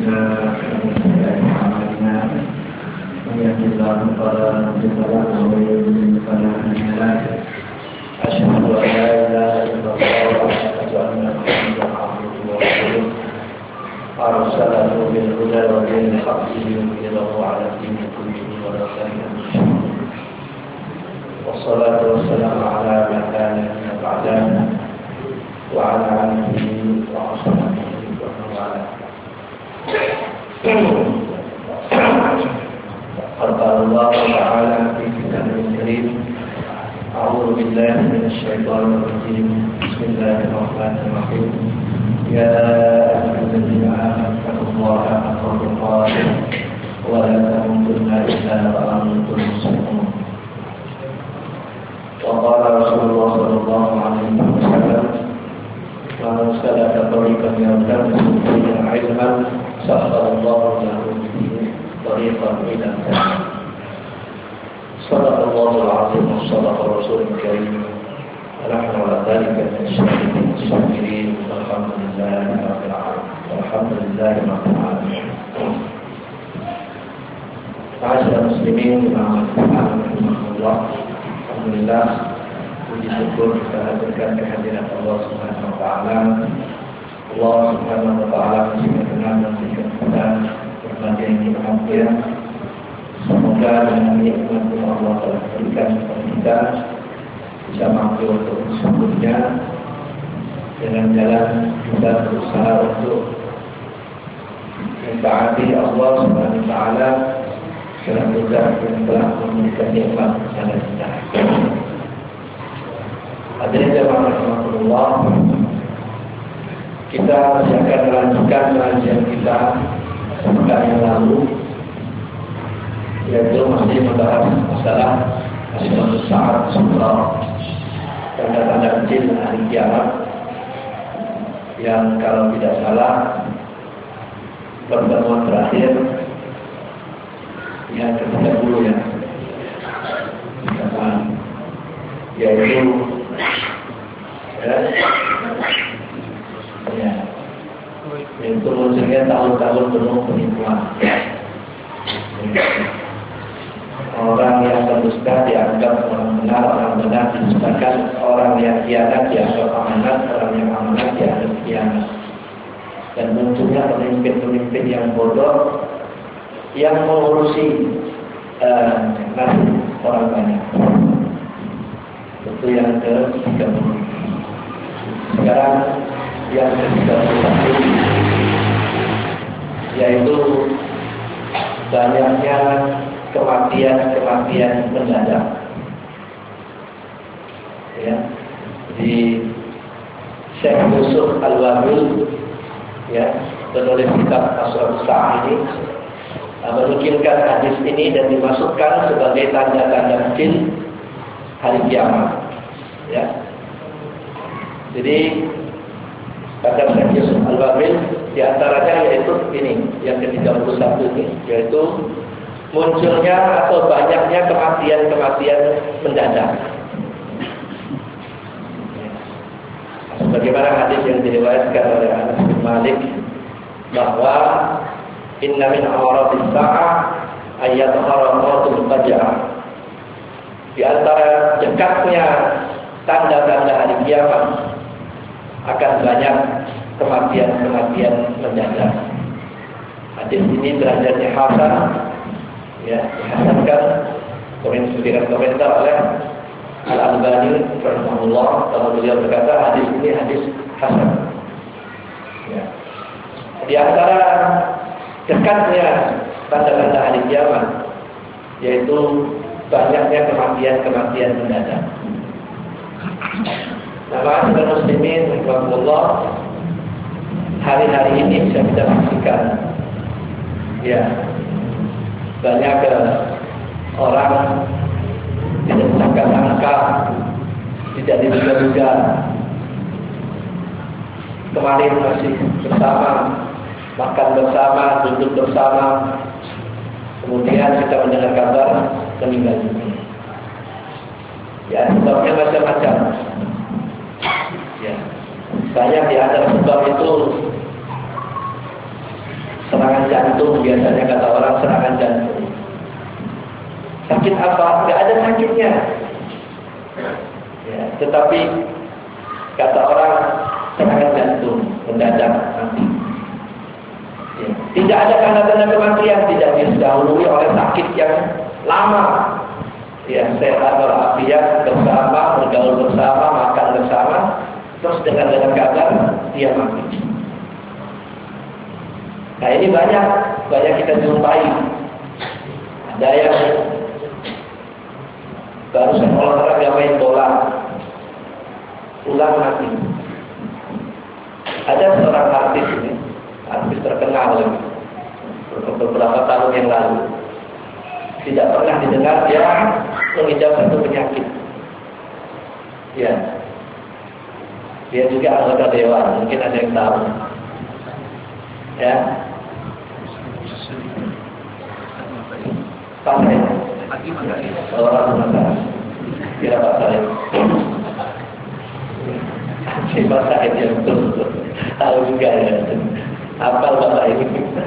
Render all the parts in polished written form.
أنفسنا ومن سيئات أعمالنا من يهده الله فلا مضل له ومن يضلل فلا هادي له أشهد أن لا إله إلا الله وأشهد أن محمدا عبده ورسوله أرسله بالهدى ودين الحق ليظهره على الدين كله ولو كره المشركون والصلاة والسلام على من لا نبي بعده وعلى آله وصحبه ومن والاه. قال الله تعالى في كتابه الكريم: أعوذ بالله من الشيطان الرجيم. بسم الله الرحمن الرحيم. يا أيها الذين آمنوا اتقوا الله حق تقاته ولا تموتن إلا وأنتم مسلمون. وقال رسول الله صلى الله عليه وسلم: من سلك طريقا يلتمس فيه علما سهل الله له به طريقا إلى الجنة. صدق الله العظيم وصدق الرسول الكريم ونحن على ذلك من الشاهدين الشاكرين والحمد لله رب العالمين. Ma'asyiral muslimin rahimakumullah. Alhamdulillah, puji syukur kita haturkan kehadiran Allah Subhanahu wa taala. Allah Subhanahu wa taala memberikan kita berbagai nikmat. Semoga dengan nikmat yang Allah telah berikan kepada kita bisa mampu untuk mensambutnya dengan jalan kita berusaha untuk mentaati Allah Subhanahu wa taala dengan tugas yang telah memberikan nikmat kepada kita. Hadirin jemaah rahimakumullah, kita masih akan melanjutkan pengajian kita sepekan yang lalu, yaitu masih membahas masalah asmaul sa'at sunnah, tanda-tanda kecil hari kiamat, yang kalau tidak salah pertemuan terakhir yang ke-30 ya, yaitu itu munculnya tahun-tahun penuh penipuan. Orang yang berdusta dianggap orang benar, orang benar didustakan, orang yang khianat dianggap amanat, orang yang amanat dianggap khianat. Dan munculnya pemimpin-pemimpin yang bodoh yang mengurusi nasib orang banyak. Itu yang ke-30. Sekarang yang ke-31, yaitu banyaknya kematian mendadak. Ya, di Syekh Yusuf Al-Wabil, ya, penulis kitab Asmaul Sa'ah ini menukilkan hadis ini dan dimasukkan sebagai tanda-tanda kecil hari kiamat. Ya. Jadi kata Syekh Yusuf Al-Wabil, di antaranya yaitu ini, yang ke-31 ini, yaitu munculnya atau banyaknya kematian mendadak. Sebagaimana hadis yang diriwayatkan oleh Anas bin Malik bahwa inna min awaradis sa'ah ayyadhara mautul faja'ah. Di antara dekatnya tanda-tanda hari kiamat akan banyak kematian mendadak. Hadis ini derajatnya hasan, ya, dihasankan dengan komentar oleh Al-Albani rahimahullah, kalau beliau berkata hadis ini hadis hasan. Ya. Di antara dekatnya tanda-tanda hari kiamat yaitu banyaknya kematian mendadak. Nah, ma'asyiral muslimin rahimakumullah, hari-hari ini bisa kita saksikan, ya, banyak orang tidak disangka-sangka, tidak diduga-duga. Kemarin masih bersama, makan bersama, duduk bersama, kemudian kita mendengar kabar meninggal dunia. Ya, sebabnya macam-macam. Ya, banyak di antara sebab itu serangan jantung, biasanya kata orang serangan jantung. Sakit apa? Nggak ada sakitnya. Ya, tetapi kata orang serangan jantung mendadak mati. Ya, tidak ada tanda-tanda kematian, tidak didahului oleh sakit yang lama. Ya, sehat walafiat bersama, bergaul bersama, makan bersama, terus dengan kabar dia mati. Nah, ini banyak kita jumpai. Ada yang barusan olahraga main bola, pulang mati. Ada seorang artis ini, artis terkenal beberapa tahun yang lalu, tidak pernah didengar dia mengidap satu penyakit. Ya, dia juga anggota dewan, mungkin ada yang tahu. Ya, Pak Said, orang masalah, kira Pak Said. Si Pak Said yang betul tahu juga ya, apal Bapak ini.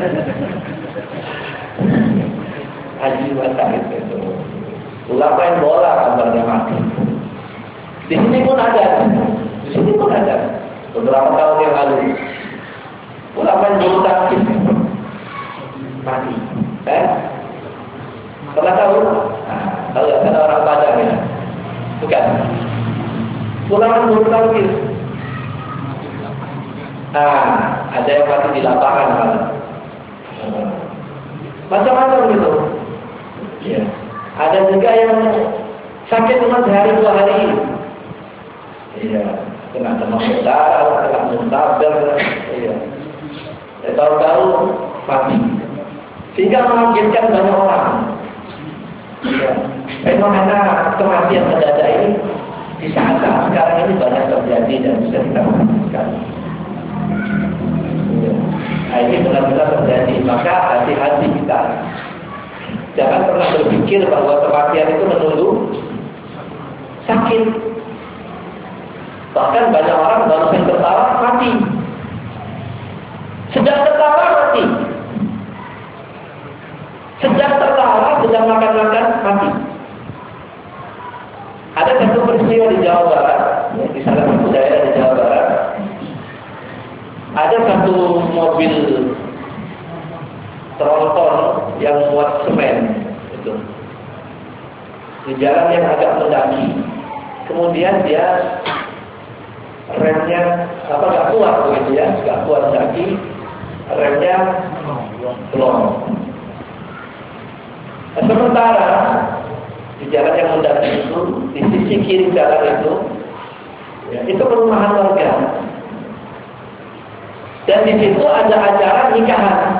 Haji Pak Said itu, ulama main bola kabarnya mati. Di sini pun ada, beberapa tahun yang lalu. Ulama main bulu tangkis mati. Pernah tahu? Tahu ya, kan orang Padang ya? Bukan. Ulama bulu tangkis. Ada yang mati di lapangan malah. Macam-macam gitu. Ya. Ada juga yang sakit cuma sehari 2 hari. Iya. Kena demam berdarah, kena muntaber. Iya. Tahu-tahu mati. Sehingga mengagetkan banyak orang. Ya. Fenomena kematian mendadak ini di saat-saat sekarang ini banyak terjadi dan bisa kita saksikan. Ya. Nah, ini benar-benar terjadi. Maka hati-hati kita. Jangan pernah berpikir bahwa kematian itu menunggu sakit. Bahkan banyak orang baru tertawa mati. Sedang tertawa mati. Sedang tertawa, sedang makan-makan mati. Ada satu peristiwa di Jawa Barat, di salah satu daerah di Jawa Barat. Ada satu mobil tronton yang muat semen itu di jalan yang agak mendaki. Kemudian dia remnya nggak kuat begitu ya, nggak kuat daki, remnya blong. Sementara di jalan yang mendaki itu, di sisi kiri jalan itu, ya, itu perumahan warga. Dan di situ ada acara nikahan.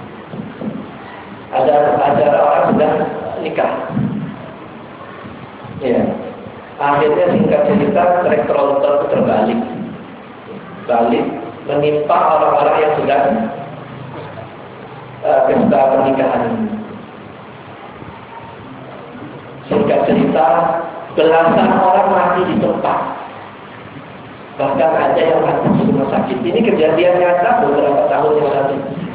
Ada acara orang sedang nikah. Ya. Akhirnya singkat cerita trek tronton terbalik, menimpa orang-orang yang sedang pesta pernikahan. Singkat cerita, belasan orang mati di tempat. Bahkan ada yang mati di rumah sakit. Ini kejadian nyata beberapa tahun yang lalu.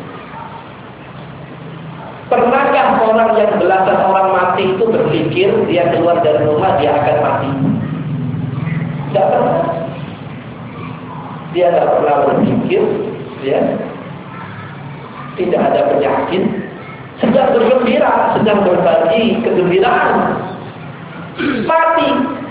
Pernahkah orang yang belasan orang mati itu berpikir dia keluar dari rumah dia akan mati? Tidak pernah. Dia tidak pernah berpikir, ya, tidak ada penyakit, sedang bergembira, sedang berbagi kegembiraan, mati.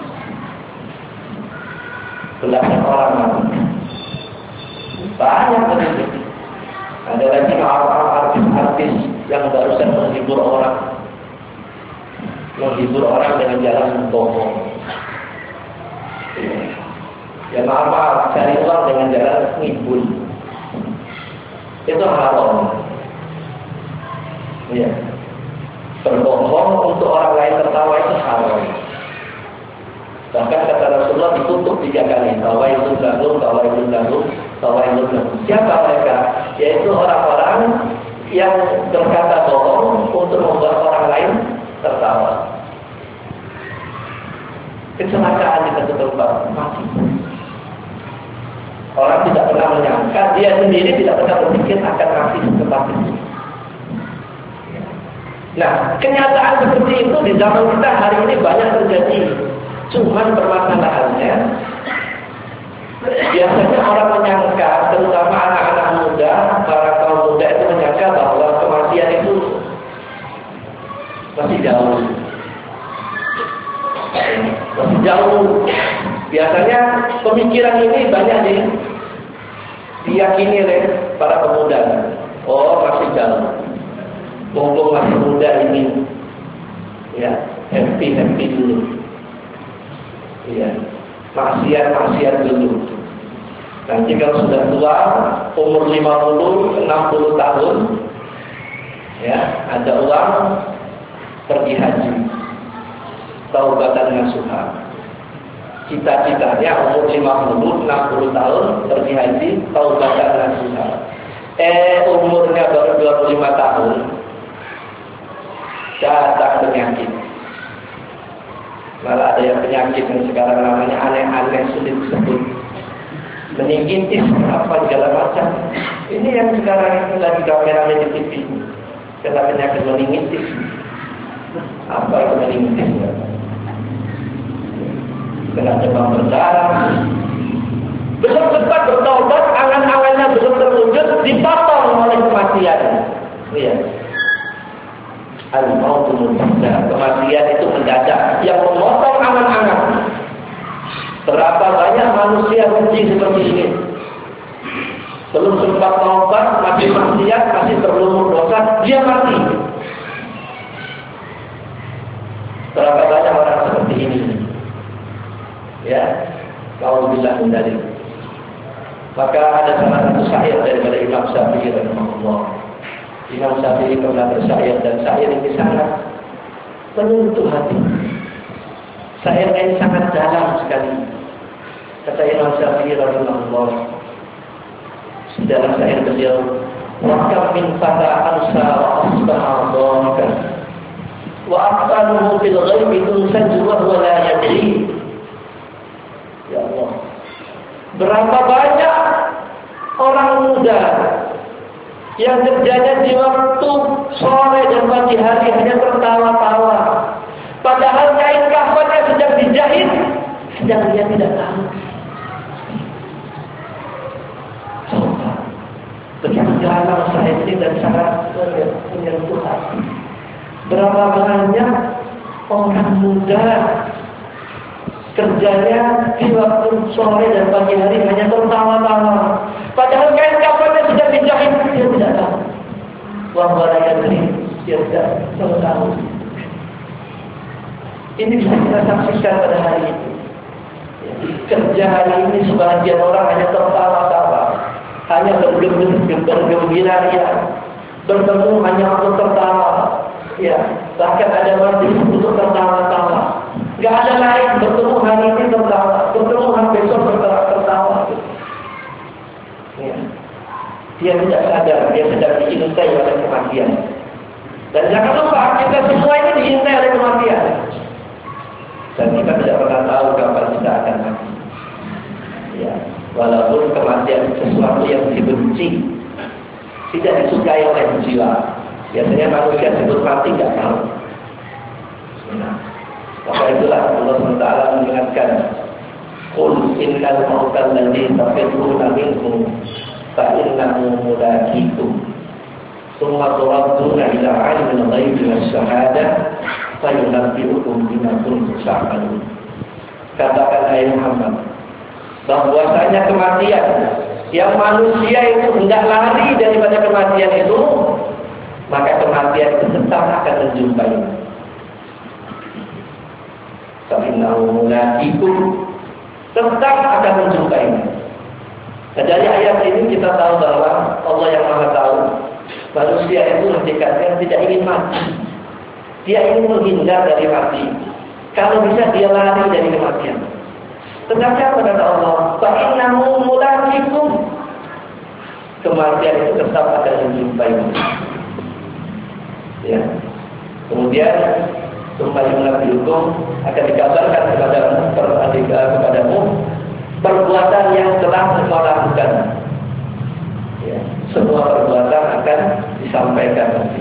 Belasan orang mati. Banyak begitu. Ada lagi artis-artis yang barusan menghibur orang dengan jalan bohong. Ya maaf, cari uang dengan jalan ngibul. Itu haram. Ya. Berbohong untuk orang lain tertawa itu haram. Bahkan kata Rasulullah ditutup 3 kali. Tawailun lahum. Siapa mereka? Yaitu orang-orang yang berkata bohong untuk membuat orang lain tertawa. Kecelakaan di satu tempat mati. Orang tidak pernah menyangka, dia sendiri tidak pernah berpikir akan mati mati. Nah, kenyataan seperti itu di zaman kita hari ini banyak terjadi. Cuman permasalahannya, biasanya orang menyangka, terutama anak-anak muda, para kaum muda itu menyangka bahwa kematian itu masih jauh. Masih jauh. Biasanya pemikiran ini banyak diyakini oleh para pemuda. Oh, masih jauh. Mumpung masih muda ini, ya, happy dulu. Ya, maksiat dulu. Nanti kalau sudah tua, umur 50, 60 tahun, ya, ada uang, pergi haji. Taubatan nasuha. Cita-citanya umur 50, 60 tahun, pergi haji, taubatan nasuha. Umurnya baru 25 tahun, datang penyakit. Malah ada yang penyakit yang sekarang namanya aneh-aneh, sulit disebut, meningitis apa segala macam. Ini yang sekarang lagi kamera di TV, kena penyakit meningitis. Apa itu meningitis? Kena demam berdarah. Belum sempat bertobat, angan-angannya belum terwujud, dipotong oleh kematian. Iya. Al-mautu muntaha, kematian itu mendadak yang memotong angan-angan. Berapa banyak manusia benci seperti ini. Belum sempat taubat, masih maksiat, masih terlumur dosa, dia mati. Berapa banyak orang seperti ini. Ya, kalau bilang dari. Maka ada salah satu syair daripada Imam Syafi'i rahimahullah. Imam Syafi'i pernah bersyair, dan syair ini sangat menyentuh hati. Syair ini sangat dalam sekali. Kata Imam Syafi'i rahimahullah dalam syair beliau, "Wa kam min fata ansa wa asbaha dhaka wa aqbaluhu fil ghaibi tunsaju wa huwa la yadri." Ya Allah, berapa banyak orang muda yang kerjanya di waktu sore dan pagi hari hanya tertawa-tawa, padahal kain kafannya sedang dijahit, sedang dia tidak tahu. Coba, begitu dalam saya ini dan sangat menyentuh hati. Berapa banyak orang muda kerjanya di waktu sore dan pagi hari hanya tertawa-tawa, padahal kain kafannya sudah dijahit, dia tidak tahu. Wahwalayadri, dia tidak tahu. Ini bisa kita saksikan pada hari ini. Kerja hari ini sebagian orang hanya tertawa-tawa, hanya bergembira ria, bertemu hanya untuk tertawa. Ya, bahkan ada majlis untuk tertawa-tawa. Gak ada lain, bertemu hari ini tertawa, bertemu hari besok tertawa. Ya. Dia tidak sadar, dia sedang diintai oleh kematian. Dan jangan lupa, kita semua ini diintai oleh kematian. Dan kita tidak pernah tahu kapan kita akan mati. Ya, walaupun kematian sesuatu yang dibenci, tidak disukai oleh jiwa. Biasanya manusia sebut mati tidak tahu. Nah, maka itulah Allah SWT mengingatkan, "Qul innal mautal ladzi tafirruna minhu fa innahu mulaqikum tsumma turadduna ila 'alimil ghaibi wasyahadah fa yunabbi'ukum bima kuntum ta'malun." Katakan hai Muhammad, bahwasanya kematian yang manusia itu hendak lari daripada kematian itu, maka kematian itu tetap akan menjumpai. Fa'innahu mulaqikum, tetap akan menjumpai. Nah, dari ayat ini kita tahu bahwa Allah yang Maha Tahu, manusia itu hakikatnya tidak ingin mati. Dia ingin menghindar dari mati. Kalau bisa dia lari dari kematian. Tetapi apa kata Allah? Fa'innahu mulaqikum, kematian itu tetap akan menjumpai. Ya. Kemudian Summayumna bihukum, akan dikabarkan kepadamu perbuatan yang telah engkau lakukan. Ya, semua perbuatan akan disampaikan nanti.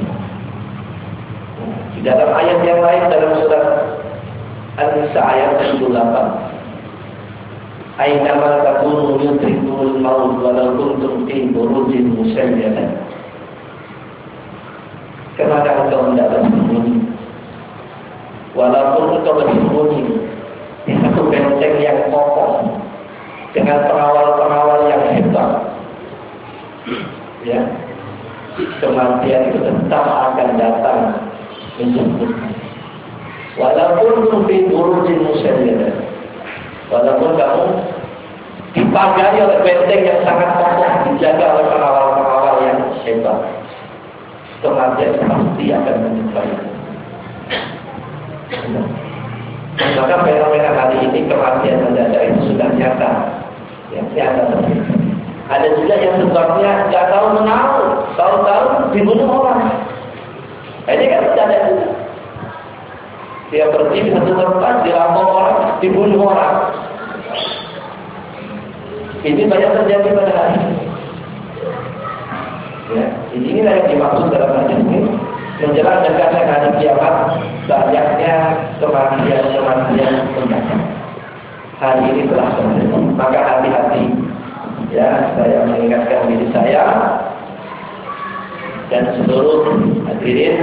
Di dalam ayat yang lain dalam surat An-Nisa ayat 78, Aina ma takunu yudrikumul maut walau kuntum fi burujin musayyadah. Kemana engkau hendak bersembunyi, walaupun engkau bersembunyi di satu benteng yang kokoh dengan pengawal-pengawal yang hebat, ya, kematian itu tetap akan datang menjemput. Walaupun fi burujin musayyadah, walaupun kamu dipagari oleh benteng yang sangat kokoh, dijaga oleh pengawal-pengawal yang hebat, kematian pasti akan menjumpai. Maka fenomena hari ini kematian mendadak itu sudah nyata, ya, nyata terjadi. Ada juga yang sebabnya nggak tahu menahu, tahu-tahu dibunuh orang. Ini kan tidak ada juga. Dia pergi di satu tempat, dirampok orang, dibunuh orang. Ini banyak terjadi pada hari ini. Ya, inilah yang dimaksud dalam hadis ini, menjelang dekatnya hari kiamat, banyaknya kematian mendadak. Hari ini telah terjadi, maka hati-hati. Ya, saya mengingatkan diri saya dan seluruh hadirin,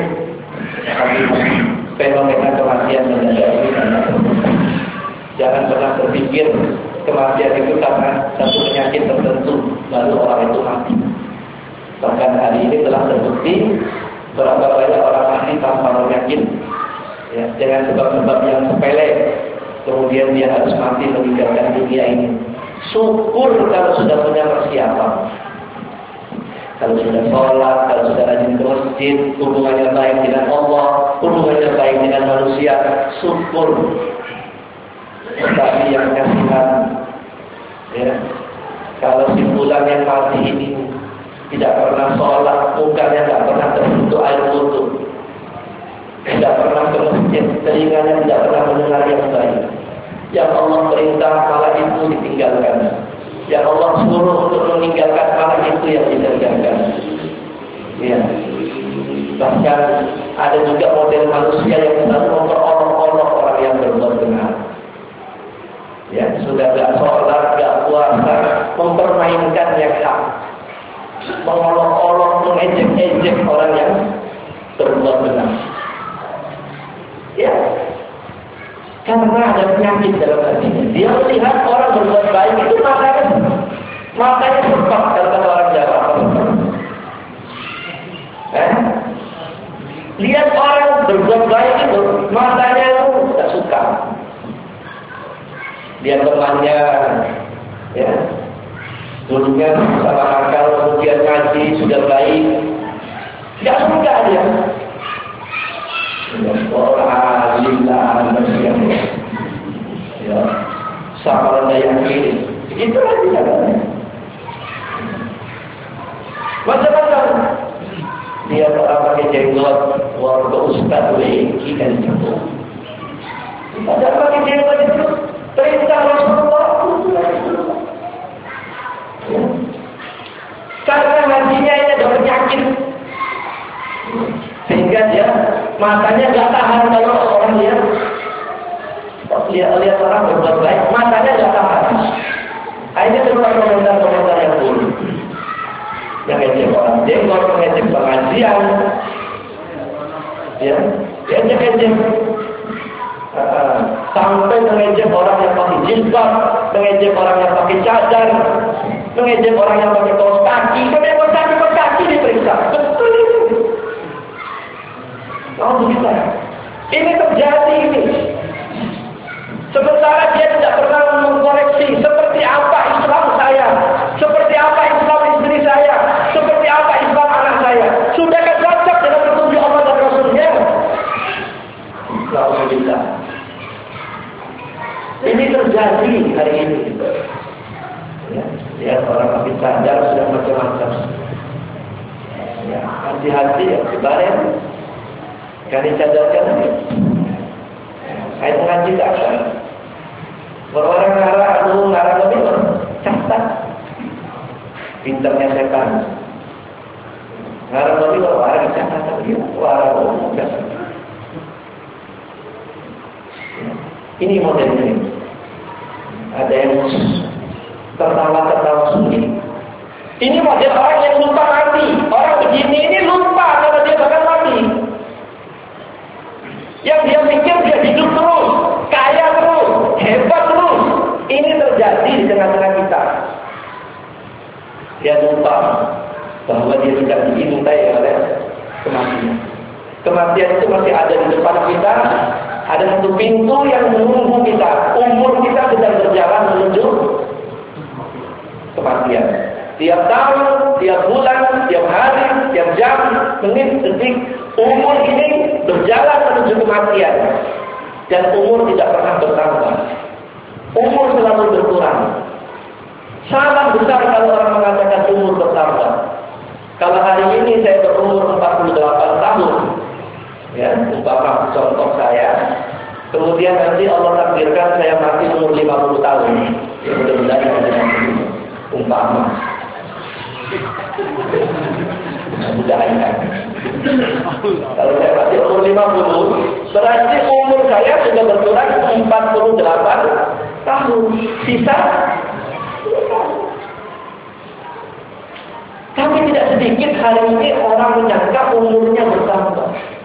fenomena kematian mendadak ini banyak terjadi. Jangan pernah berpikir kematian itu karena satu penyakit tertentu lalu orang itu mati. Bahkan hari ini telah terbukti berapa banyak orang mati tanpa penyakit, ya, dengan sebab-sebab yang sepele, kemudian dia harus mati meninggalkan dunia ini. Syukur kalau sudah punya persiapan, kalau sudah sholat, kalau sudah rajin ke masjid, hubungannya baik dengan Allah, hubungannya baik dengan manusia, syukur. Tetapi yang kasihan, ya, kalau simpulan yang mati ini tidak pernah sholat, mukanya tidak pernah tersentuh air wudu, tidak pernah ke masjid, telinganya tidak pernah mendengar yang baik. Yang Allah perintah malah itu ditinggalkan. Yang Allah suruh untuk meninggalkan malah itu yang ditinggalkan. Ya. Bahkan ada juga model manusia yang selalu memperolok-olok orang yang berbuat benar. Ya, sudah gak sholat, gak puasa, mempermainkan yang hak, mengolok-olok, mengejek-ejek orang yang berbuat benar. Ya, karena ada penyakit dalam hatinya. Dia melihat orang berbuat baik itu matanya sempat, kata orang Jawa. Lihat orang berbuat baik itu matanya itu tidak suka. Dia temannya, ya, dulunya sama akal, kemudian ngaji sudah baik, tidak suka dia. Orang lillah manusia, ya, sama rendah yang kiri, itulah dia kan. Macam-macam. Dia orang pakai jenggot, warga ustaz lagi dan itu. Padahal pakai jenggot itu perintah Rasulullah. Ya. Karena hatinya ini ada penyakit, sehingga dia matanya nggak tahan kalau orang lihat orang berbuat baik, matanya nggak tahan. Akhirnya keluar komentar-komentar yang buruk, yang ngejek orang jenggot, ngejek pengajian, ya, ngejek sampai mengejek orang yang pakai jilbab, mengejek orang yang pakai cadar, mengejek orang yang pakai kaos kaki, pakai kaos kaki diperiksa. Betul itu. Alhamdulillah. Ini terjadi ini. Sementara dia tidak pernah mengkoreksi seperti apa Islam saya, seperti apa Islam istri saya, seperti apa Islam anak saya. Sudahkah cocok dengan petunjuk Allah dan Rasulnya? Alhamdulillah. Ini terjadi hari ini. Ya, orang pakai cadar sudah macam-macam. Ya, hati-hati ya, kemarin kali cadarkan lagi. Saya mengaji ke atas. Orang ngarang lebih catat. Pinternya setan. Ngarang tadi kalau warang di Jakarta, warang enggak. Ini modelnya. Ada yang tertawa sulit. Ini model orang yang lupa mati. Orang begini ini lupa kalau dia bakal mati. Yang dia pikir dia hidup terus, kaya terus, hebat terus. Ini terjadi di tengah-tengah kita. Dia lupa bahwa dia tidak diintai oleh kematian. Kematian itu masih ada di depan kita. Ada satu pintu yang menunggu kita. Umur kita sedang berjalan menuju kematian. Tiap tahun, tiap bulan, tiap hari, tiap jam, menit, detik, umur ini berjalan menuju kematian. Dan umur tidak pernah bertambah. Umur selalu berkurang. Salah besar kalau orang mengatakan umur bertambah. Kalau hari ini saya berumur 48 tahun, ya, umpama contoh saya, kemudian nanti Allah takdirkan saya mati umur 50 tahun, ya mudah-mudahan dengan umpama. Mudah-mudahan. Kalau saya mati umur 50, berarti umur saya sudah berkurang 48 tahun. Sisa. Tapi tidak sedikit hari ini orang menyangka umurnya bertambah.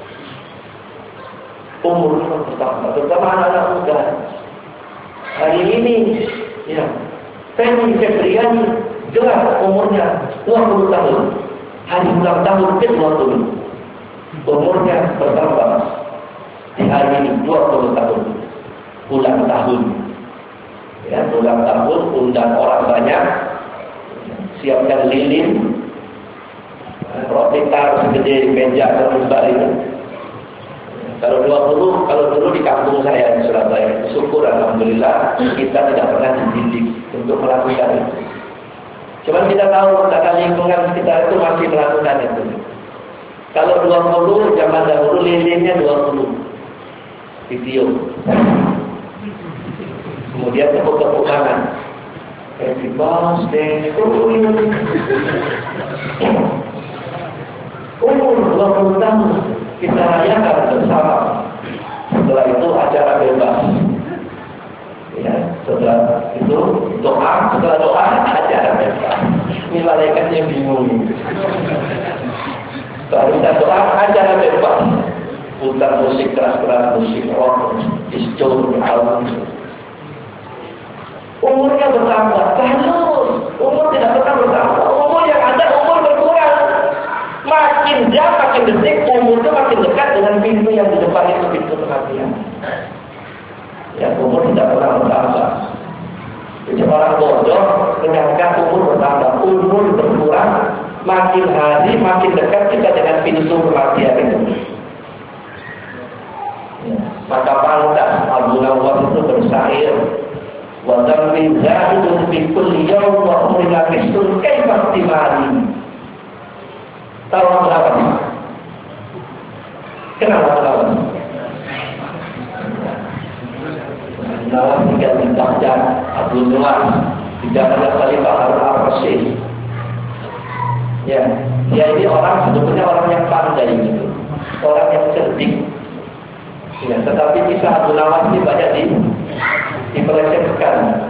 Umurnya bertambah, terutama anak-anak muda. Hari ini, ya, Feni Febriani jelas umurnya 20 tahun. Hari ulang tahun ke 20. Umurnya bertambah. Di hari ini 20 tahun. Ulang tahun. Ya, ulang tahun, undang orang banyak. Siapkan lilin, roti tar segede meja terbuka ini. Kalau dulu di kampung saya di Surabaya, syukur alhamdulillah kita tidak pernah dididik untuk melakukan itu. Cuma kita tahu karena lingkungan sekitar itu masih melakukan itu. Kalau 20 zaman dahulu lilinnya 20 video. Kemudian tepuk-tepuk tangan. Happy birthday to you. Umur 20 tahun kita rayakan bersama. Setelah itu acara bebas. Ya, setelah itu doa, setelah doa acara bebas. Ini malaikatnya bingung. Setelah kita doa acara bebas. Putar musik keras-keras, musik rock, disco, album. Umurnya bertambah, terus umur tidak pernah bertambah. Umur yang ada umur berkurang. Makin jam, makin detik, umur itu makin dekat dengan pintu yang di depan itu, pintu kematian. Ya, umur tidak pernah bertambah. Jadi orang bodoh menyangka umur bertambah, umur berkurang. Makin hari, makin dekat kita dengan pintu kematian itu. Ya. Maka pantas Abu Nawas itu bersair. Wa dzambi zahidun fi kulli yawm wa umrina bisun kaifa timani. Tahu kenapa? Kenapa Nawas? Nawas tinggal di Baghdad, Abu Nuwas, tidak ada Khalifah Harun al-Rasyid. Ya, dia ini orang sebetulnya orang yang pandai gitu, orang yang cerdik. Ya, tetapi kisah Abu Nawas ini banyak dipelecehkan.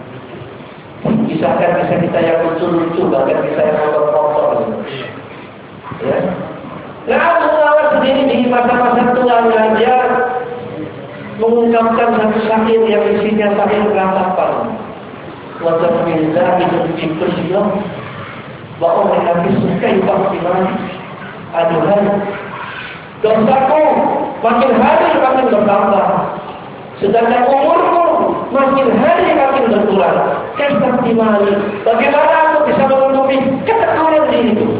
Kisah kita yang lucu-lucu, bahkan kisah yang kotor-kotor. Ya. Nah, Abu Nawas sendiri di masa-masa tuanya dia mengungkapkan satu syair yang isinya syair ratapan. Wa dzambi zahidun fi kulli yawm wa umrina bisun kaifa timani. Aduhai, dosaku makin hari makin bertambah, sedangkan umurku makin hari makin berkurang. Kesaktimani, bagaimana aku bisa menutupi ketekunan diriku?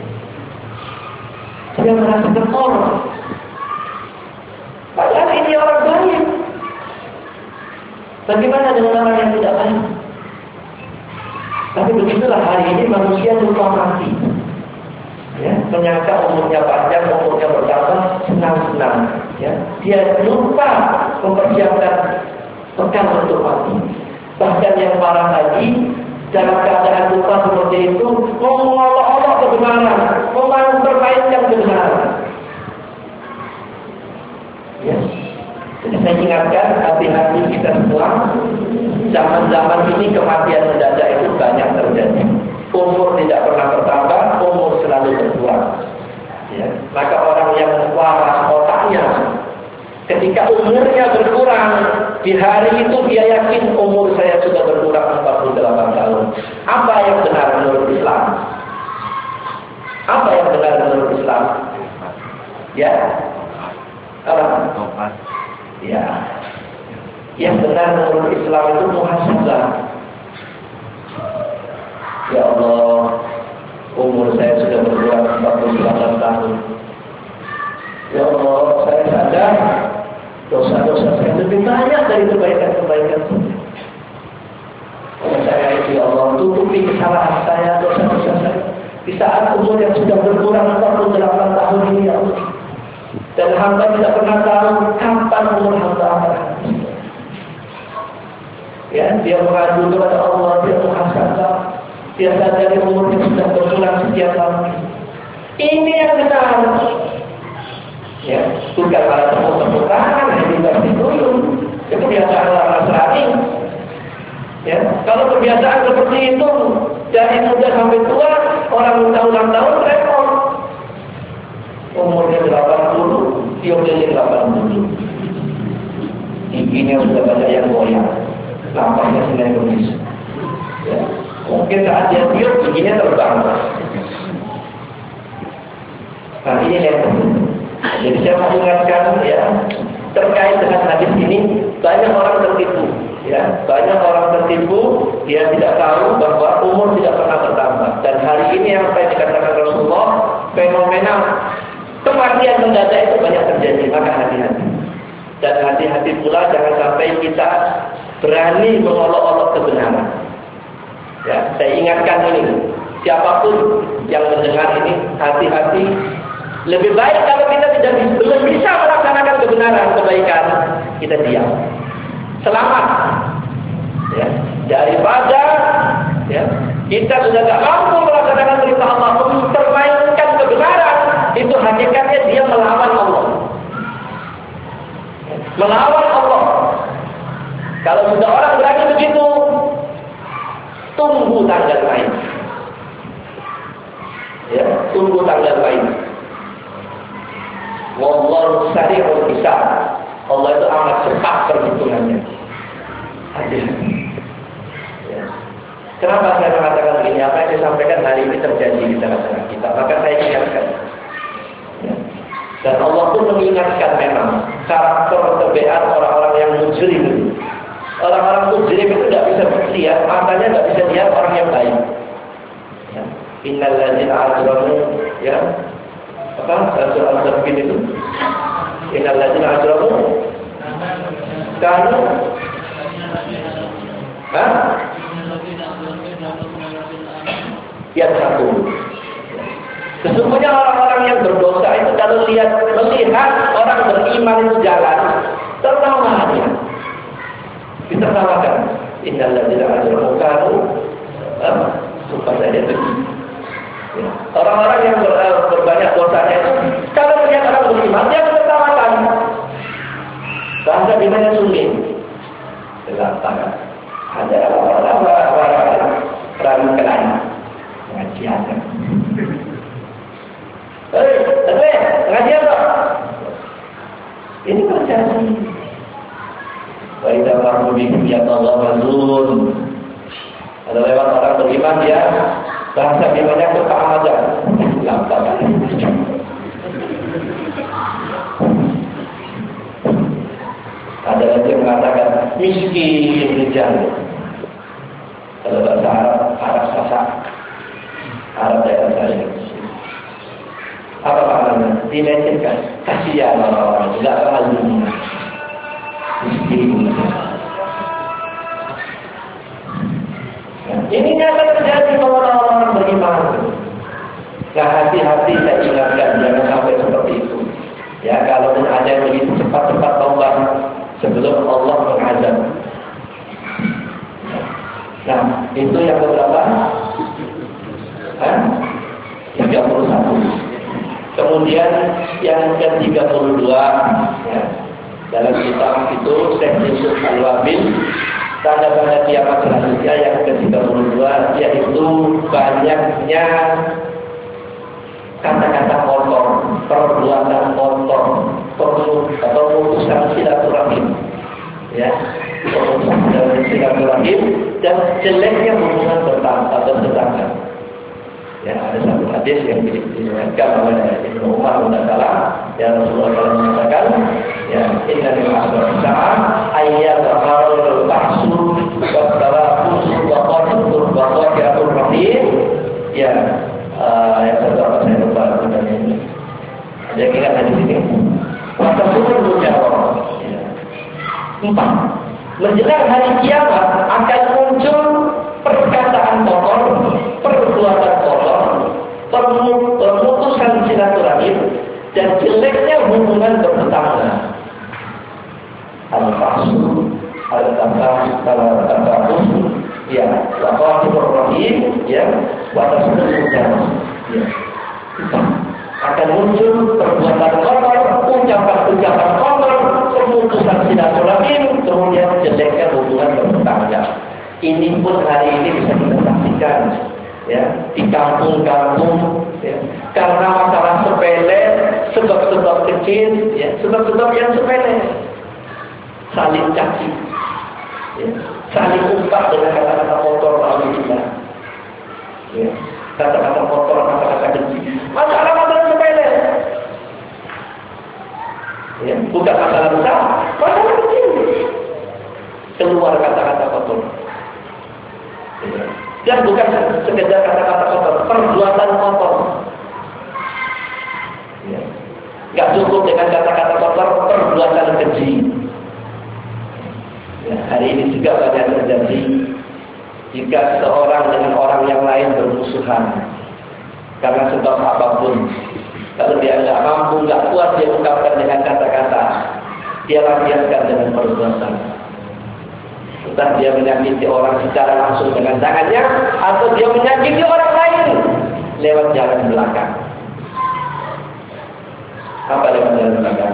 Dia merasa tertolong. Padahal ini orang baik. Bagaimana dengan orang yang tidak baik? Tapi begitulah hari ini manusia lupa mati. Ya, menyangka umurnya panjang, umurnya bertambah, senang-senang. Ya, dia lupa mempersiapkan bekal untuk mati. Bahkan yang parah lagi, dalam keadaan lupa seperti itu, mengolok-olok kebenaran, mempermainkan kebenaran. Ya. Jadi saya ingatkan hati-hati kita semua. Zaman-zaman ini kematian mendadak itu banyak terjadi. Umur tidak pernah bertambah, umur selalu berkurang. Ya. Maka orang yang waras otaknya, ketika umurnya berkurang, di hari itu dia yakin umur saya sudah berkurang 48 tahun. Apa yang benar menurut Islam? Apa yang benar menurut Islam? Ya, apa? Ya, yang benar menurut Islam itu muhasabah. Ya Allah, umur saya sudah berkurang 48 tahun. Ya Allah, saya sadar dosa-dosa saya lebih banyak dari kebaikan-kebaikan saya. Saya ya Allah, tutupi kesalahan saya, dosa-dosa saya. Di saat umur yang sudah berkurang 48 tahun ini, ya Allah. Dan hamba tidak pernah tahu kapan umur hamba akan habis. Ya, dia mengadu kepada Allah, dia muhasabah. Dia sadari umurnya sudah berkurang sekian tahun. Ini yang benar. Ya, bukan para tepuk-tepuk tangan yang dikasih dulu. Itu kebiasaan orang Nasrani. Ya, kalau kebiasaan seperti itu dari muda sampai tua, orang ulang tahun repot. Umurnya 80, dia udah 80. Giginya sudah banyak yang goyang, nampaknya sudah gemes. Ya, mungkin saat dia tiup giginya terbang. Nah ini yang penting. Jadi saya mau ingatkan ya, terkait dengan hadis ini banyak orang tertipu. Ya, banyak orang tertipu, dia tidak tahu bahwa umur tidak pernah bertambah. Dan hari ini yang saya dikatakan Rasulullah, fenomena kematian mendadak itu banyak terjadi, maka hati-hati. Dan hati-hati pula jangan sampai kita berani mengolok-olok kebenaran. Ya, saya ingatkan ini, siapapun yang mendengar ini, hati-hati. Lebih baik kalau kita belum bisa melaksanakan kebenaran, kebaikan, kita diam. Selamat. Ya, daripada ya, kita sudah tidak mampu melaksanakan perintah Allah, mempermainkan kebenaran, itu hakikatnya dia melawan Allah. Melawan Allah. Kalau sudah orang berani begitu, tunggu tanggal lain. Ya, tunggu tanggal lain. Wallahu sari'ul hisab. Allah itu amat cepat perhitungannya. Hati-hati. Ya. Kenapa saya mengatakan begini? Apa yang disampaikan hari ini terjadi di tengah-tengah kita. Maka saya ingatkan. Ya. Dan Allah pun mengingatkan memang karakter kebeaan orang-orang yang mujrim. Orang-orang mujrim itu tidak bisa lihat, matanya tidak bisa lihat orang yang baik. Ya. Innal ladzina ajramu, ya. Apa? Surah Al-Zafir itu. Innal ladzina ajramu kanu ya satu. Sesungguhnya orang-orang yang berdosa itu kalau melihat orang beriman itu jalan, tertawa dia. Ditertawakan. Innal ladzina ajramu kanu suka saja itu. Orang-orang yang berbanyak dosanya itu kalau melihat orang beriman dia tertawakan. Bahasa di mana sulit? Tertawakan. Ada orang-orang ragu kelana pengajian. Pengajian kok? Ini terjadi. Wa idza marru bihim yataghamazun. Ada lewat orang beriman dia bahasa imannya kepahaman. Gampang kan? Ada lagi yang mengatakan miskin rijal. Kalau bahasa Arab sasak. Arab daerah saya. Apa maknanya? Dilecehkan. Kasihan orang-orang tidak tahu dunia. Miskin. Ini nyata terjadi pada orang-orang beriman. Nah, hati-hati saya ingatkan jangan sampai seperti itu. Ya, kalau ada yang begitu cepat-cepat taubat sebelum Allah mengazab. Nah, itu yang keberapa? Yang Kemudian yang ke-32 ya, dalam kitab itu Syekh Yusuf Al-Wabil, tanda-tanda kiamat selanjutnya yang ke-32 yaitu banyaknya kata-kata kotor, perbuatan kotor, atau putusan silaturahim, ya, putusan silaturahim dan jeleknya hubungan tetangga. Ya, ada satu hadis yang diriwayatkan oleh Ibnu Umar radhiyallahu ya Rasulullah SAW mengatakan, ya, inna lil asrar ayyat al bahsu wa tarafusu wa qadru wa qadru rahim. Ya, yang satu apa saya lupa namanya ini. Ada yang ingat hadis ini? Maka semua mujarrah. Ya. 4. Menjelang hari kiamat akan muncul perkataan kotor, perbuatan kotor, pemutusan silaturahim dan jeleknya hubungan bertetangga. Al-Fahsu, Al-Tafahus, ya, Waqatul Rahim, ya, Waqatul Mujarrah, ya. Akan muncul perbuatan kotor, ucapan-ucapan kotor, pemutusan silaturahim, kemudian jeleknya hubungan bertetangga. Ini pun hari ini bisa kita saksikan, ya, di kampung-kampung, ya, karena masalah sepele, sebab-sebab kecil, ya, sebab-sebab yang sepele, saling caci, ya, saling umpat dengan kata-kata kotor lalu kita, ya, kata-kata kotor, kata-kata keji, masalah-masalah sepele, ya, bukan masalah besar, masalah kecil, keluar kata-kata kotor. Dan bukan sekedar kata-kata kotor, perbuatan kotor. Ya. Gak cukup dengan kata-kata kotor, perbuatan keji. Ya, hari ini juga banyak terjadi jika seorang dengan orang yang lain bermusuhan karena sebab apapun. Kalau dia nggak mampu, nggak kuat dia ungkapkan dengan kata-kata, dia lampiaskan dengan perbuatan. Entah dia menyakiti orang secara langsung dengan tangannya, atau dia menyakiti orang lain lewat jalan belakang. Apa lewat jalan belakang?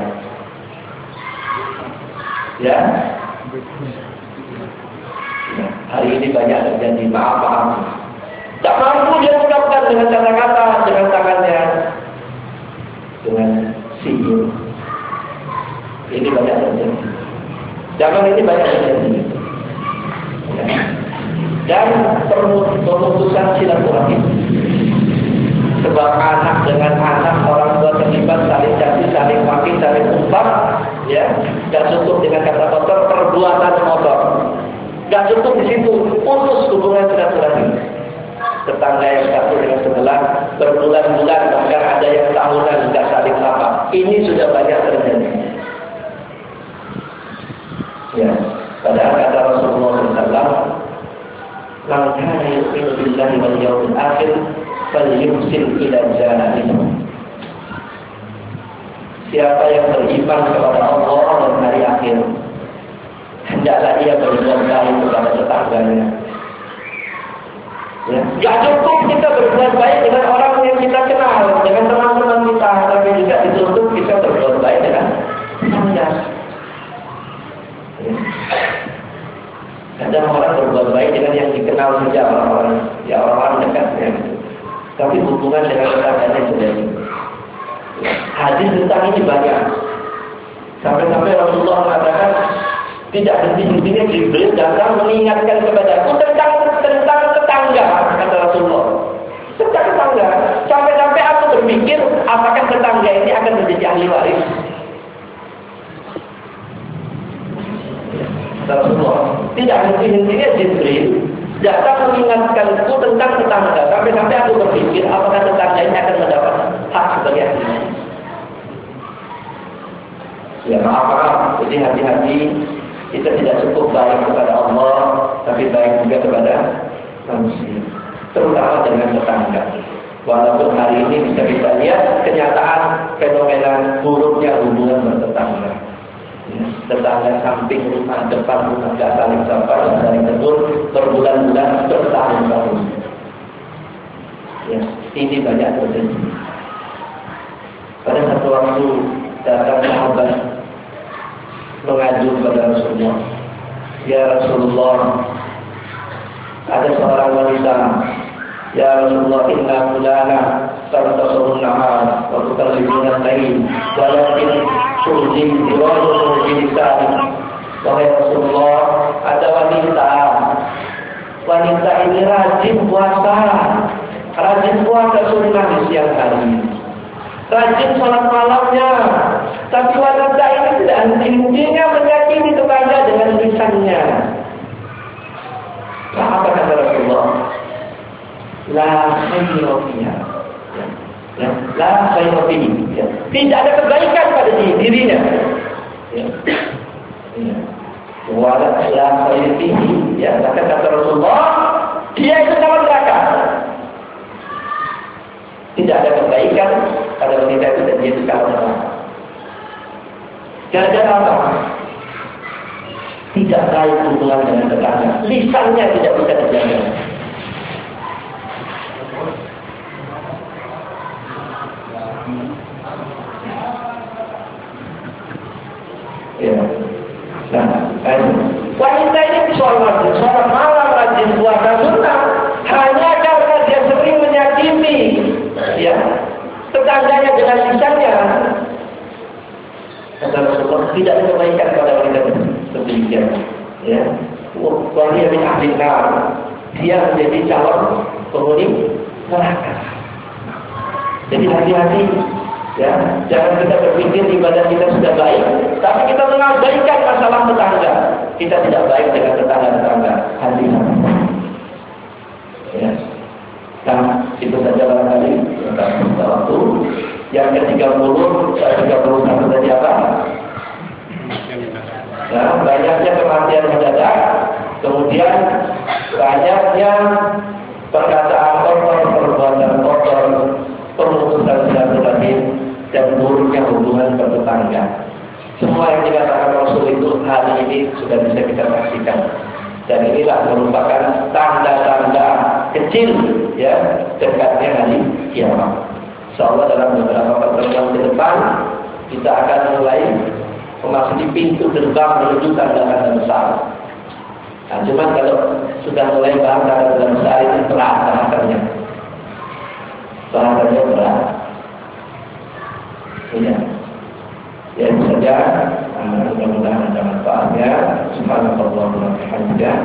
Ya, hari ini banyak terjadi maaf. Tak mampu dia mengungkapkan dengan kata-kata, dengan tangannya, dengan sihir. Ini banyak terjadi. Zaman ini banyak terjadi. Dan pemutusan silaturahim. Sebab anak dengan anak, orang tua terlibat, saling caci, saling maki, saling umpat, ya. Gak cukup dengan kata kotor, perbuatan kotor. Gak cukup di situ, putus hubungan silaturahim. Tetangga yang satu dengan sebelah berbulan-bulan, bahkan ada yang tahunan tidak saling sapa. Ini sudah banyak terjadi. Ya. Padahal kata Rasulullah SAW, "Man kana yu'minu billahi wal yawmil akhir falyuhsin ila jarihi." Siapa yang beriman kepada Allah dan hari akhir, hendaklah ia berbuat baik kepada tetangganya. Ya, gak cukup kita berbuat baik dengan orang yang kita kenal, dengan teman-teman kita, tapi juga dituntut kita berbuat baik dengan tetangga. Kadang orang berbuat baik dengan yang dikenal saja, orang-orang dekatnya. Tapi hubungan dengan tetangganya jadi. Hadis tentang ini banyak. Sampai-sampai Rasulullah mengatakan, tidak henti-hentinya Jibril datang mengingatkan kepadaku tentang tetangga, kata Rasulullah. Tentang tetangga. Sampai-sampai aku berpikir, apakah tetangga ini akan menjadi ahli waris? Rasulullah. Tidak henti-hentinya Jibril datang mengingatkanku tentang tetangga. Sampai-sampai aku berpikir, apakah tetangga ini akan mendapat hak sebagai ahli waris? Ya, maaf. Jadi hati-hati. Kita tidak cukup baik kepada Allah, tapi baik juga kepada manusia, terutama dengan tetangga. Walaupun hari ini bisa kita lihat kenyataan fenomena buruknya hubungan bertetangga. Ya, tetangga samping rumah, depan rumah, tidak saling sapa, tidak saling tegur, berbulan-bulan, bertahun-tahun. Ya, ini banyak terjadi. Pada satu waktu datang sahabat mengadu kepada Rasulullah, ya Rasulullah, ada seorang wanita, ya Rasulullah, inna fulana tartasurun nahar wa tukallimuna al-lail walakin turji dirajul bilisani. Wahai Rasulullah, ada wanita ini rajin puasa sunnah di siang hari, rajin sholat malamnya, tapi wanita ini tidak henti-hentinya menyakiti tetangga dengan lisannya. Apa kata Rasulullah? La khairu fiha. La khairu fiha. Tidak ada kebaikan pada dirinya. Wala la khairu fihi. Ya, kata Rasulullah, dia itu dalam neraka. Tidak ada kebaikan pada wanita itu dan dia itu dalam neraka. Gara-gara apa? Tidak baik hubungan dengan tetangga, lisannya tidak bisa dijaga. Ya. Nah, wanita ini sholat malam, rajin puasa sunnah, hanya karena dia sering menyakiti, ya, tetangganya dengan lisannya. Kata Rasulullah, tidak ada kebaikan pada wanita demikian. Ya, wanita bin ahli nar, dia menjadi calon penghuni neraka. Jadi hati-hati. Ya, jangan kita berpikir ibadah kita sudah baik, tapi kita mengabaikan masalah tetangga. Kita tidak baik dengan tetangga-tetangga. Hati-hati. Ya. Nah, itu saja barangkali tentang waktu. Yang ke-31 tadi apa? Nah, banyaknya kematian mendadak, kemudian banyaknya perkataan kotor, perbuatan kotor, pemutusan silaturahim, dan buruknya hubungan bertetangga. Semua yang dikatakan Rasul itu hari ini sudah bisa kita saksikan. Dan inilah merupakan tanda-tanda kecil, ya, dekatnya hari kiamat. Insyaallah dalam beberapa pertemuan ke depan kita akan mulai memasuki pintu gerbang menuju tanda-tanda besar. Nah, cuma kalau sudah mulai bahas tanda-tanda besar ini berat bahasannya. Bahasannya berat. Ya, ya itu saja. Mudah-mudahan ada manfaatnya. Subhanallah wa bihamdihi.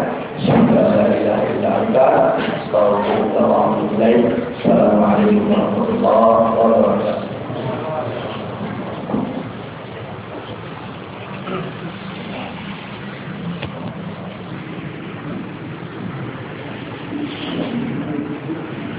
Assalamualaikum warahmatullahi wabarakatuh.